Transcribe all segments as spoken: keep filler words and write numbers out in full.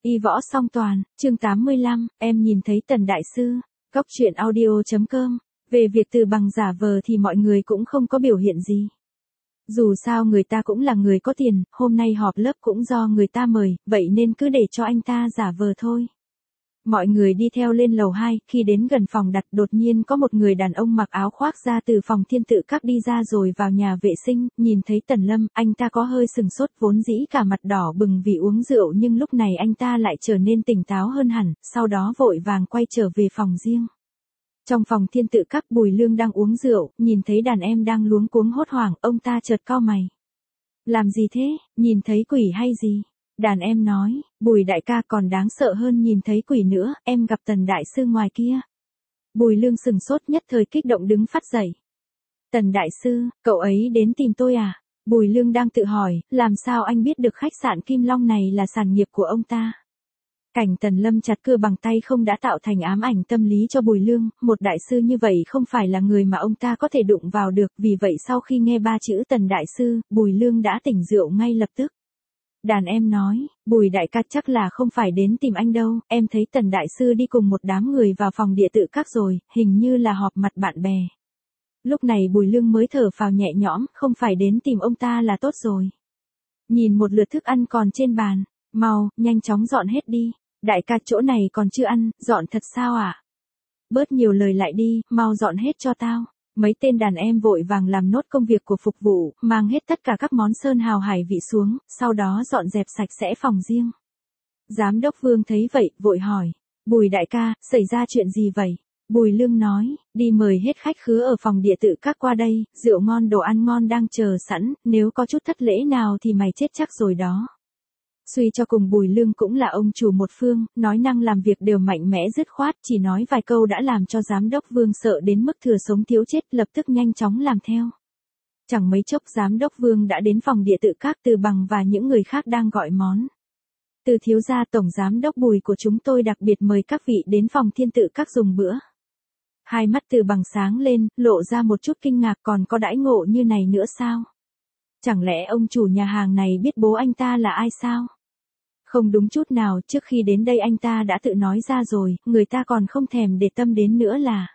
Y võ song toàn, chương tám mươi lăm, em nhìn thấy Tần Đại Sư, Cóc truyện audio chấm com. Về việc Từ Bằng giả vờ thì mọi người cũng không có biểu hiện gì. Dù sao người ta cũng là người có tiền, hôm nay họp lớp cũng do người ta mời, vậy nên cứ để cho anh ta giả vờ thôi. Mọi người đi theo lên lầu hai, khi đến gần phòng đặt đột nhiên có một người đàn ông mặc áo khoác ra từ phòng thiên tự các đi ra rồi vào nhà vệ sinh, nhìn thấy Tần Lâm, anh ta có hơi sừng sốt, vốn dĩ cả mặt đỏ bừng vì uống rượu nhưng lúc này anh ta lại trở nên tỉnh táo hơn hẳn, sau đó vội vàng quay trở về phòng riêng. Trong phòng thiên tự các, Bùi Lương đang uống rượu, nhìn thấy đàn em đang luống cuống hốt hoảng, ông ta chợt cau mày. Làm gì thế, nhìn thấy quỷ hay gì? Đàn em nói, Bùi đại ca còn đáng sợ hơn nhìn thấy quỷ nữa, em gặp Tần Đại Sư ngoài kia. Bùi Lương sừng sốt nhất thời kích động đứng phắt dậy. Tần Đại Sư, cậu ấy đến tìm tôi à? Bùi Lương đang tự hỏi, làm sao anh biết được khách sạn Kim Long này là sản nghiệp của ông ta? Cảnh Tần Lâm chặt cưa bằng tay không đã tạo thành ám ảnh tâm lý cho Bùi Lương, một đại sư như vậy không phải là người mà ông ta có thể đụng vào được, vì vậy sau khi nghe ba chữ Tần Đại Sư, Bùi Lương đã tỉnh rượu ngay lập tức. Đàn em nói, Bùi đại ca chắc là không phải đến tìm anh đâu, em thấy Tần Đại Sư đi cùng một đám người vào phòng địa tự các rồi, hình như là họp mặt bạn bè. Lúc này Bùi Lương mới thở phào nhẹ nhõm, không phải đến tìm ông ta là tốt rồi. Nhìn một lượt thức ăn còn trên bàn, mau, nhanh chóng dọn hết đi, đại ca chỗ này còn chưa ăn, dọn thật sao ạ? À? Bớt nhiều lời lại đi, mau dọn hết cho tao. Mấy tên đàn em vội vàng làm nốt công việc của phục vụ, mang hết tất cả các món sơn hào hải vị xuống, sau đó dọn dẹp sạch sẽ phòng riêng. Giám đốc Vương thấy vậy, vội hỏi, Bùi đại ca, xảy ra chuyện gì vậy? Bùi Lương nói, đi mời hết khách khứa ở phòng địa tự các qua đây, rượu ngon đồ ăn ngon đang chờ sẵn, nếu có chút thất lễ nào thì mày chết chắc rồi đó. Suy cho cùng Bùi Lương cũng là ông chủ một phương, nói năng làm việc đều mạnh mẽ dứt khoát, chỉ nói vài câu đã làm cho giám đốc Vương sợ đến mức thừa sống thiếu chết, lập tức nhanh chóng làm theo. Chẳng mấy chốc giám đốc Vương đã đến phòng địa tự các, Từ Bằng và những người khác đang gọi món. Từ thiếu gia tổng giám đốc Bùi của chúng tôi đặc biệt mời các vị đến phòng thiên tự các dùng bữa. Hai mắt Từ Bằng sáng lên, lộ ra một chút kinh ngạc, còn có đãi ngộ như này nữa sao? Chẳng lẽ ông chủ nhà hàng này biết bố anh ta là ai sao? Không đúng chút nào, trước khi đến đây anh ta đã tự nói ra rồi, người ta còn không thèm để tâm đến nữa là.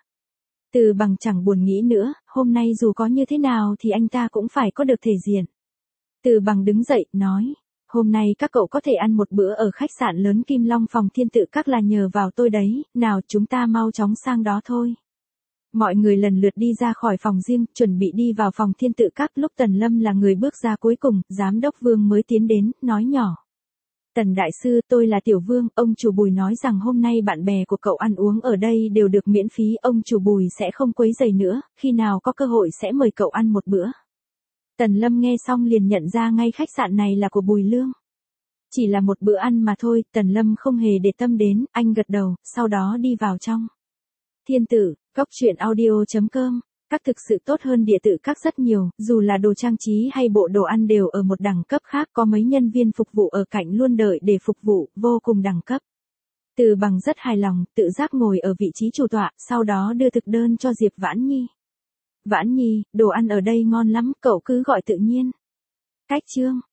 Từ Bằng chẳng buồn nghĩ nữa, hôm nay dù có như thế nào thì anh ta cũng phải có được thể diện. Từ Bằng đứng dậy, nói, hôm nay các cậu có thể ăn một bữa ở khách sạn lớn Kim Long phòng thiên tự các là nhờ vào tôi đấy, nào chúng ta mau chóng sang đó thôi. Mọi người lần lượt đi ra khỏi phòng riêng, chuẩn bị đi vào phòng thiên tự các, lúc Tần Lâm là người bước ra cuối cùng, giám đốc Vương mới tiến đến, nói nhỏ. Tần Đại Sư, tôi là Tiểu Vương, ông chủ Bùi nói rằng hôm nay bạn bè của cậu ăn uống ở đây đều được miễn phí, ông chủ Bùi sẽ không quấy rầy nữa, khi nào có cơ hội sẽ mời cậu ăn một bữa. Tần Lâm nghe xong liền nhận ra ngay khách sạn này là của Bùi Lương. Chỉ là một bữa ăn mà thôi, Tần Lâm không hề để tâm đến, anh gật đầu, sau đó đi vào trong. Thiên tử, Cóc truyện audio chấm com. Các thực sự tốt hơn địa tự các rất nhiều, dù là đồ trang trí hay bộ đồ ăn đều ở một đẳng cấp khác, có mấy nhân viên phục vụ ở cạnh luôn đợi để phục vụ, vô cùng đẳng cấp. Từ Bằng rất hài lòng, tự giác ngồi ở vị trí chủ tọa, sau đó đưa thực đơn cho Diệp Vãn Nhi. Vãn Nhi, đồ ăn ở đây ngon lắm, cậu cứ gọi tự nhiên. Cách chương.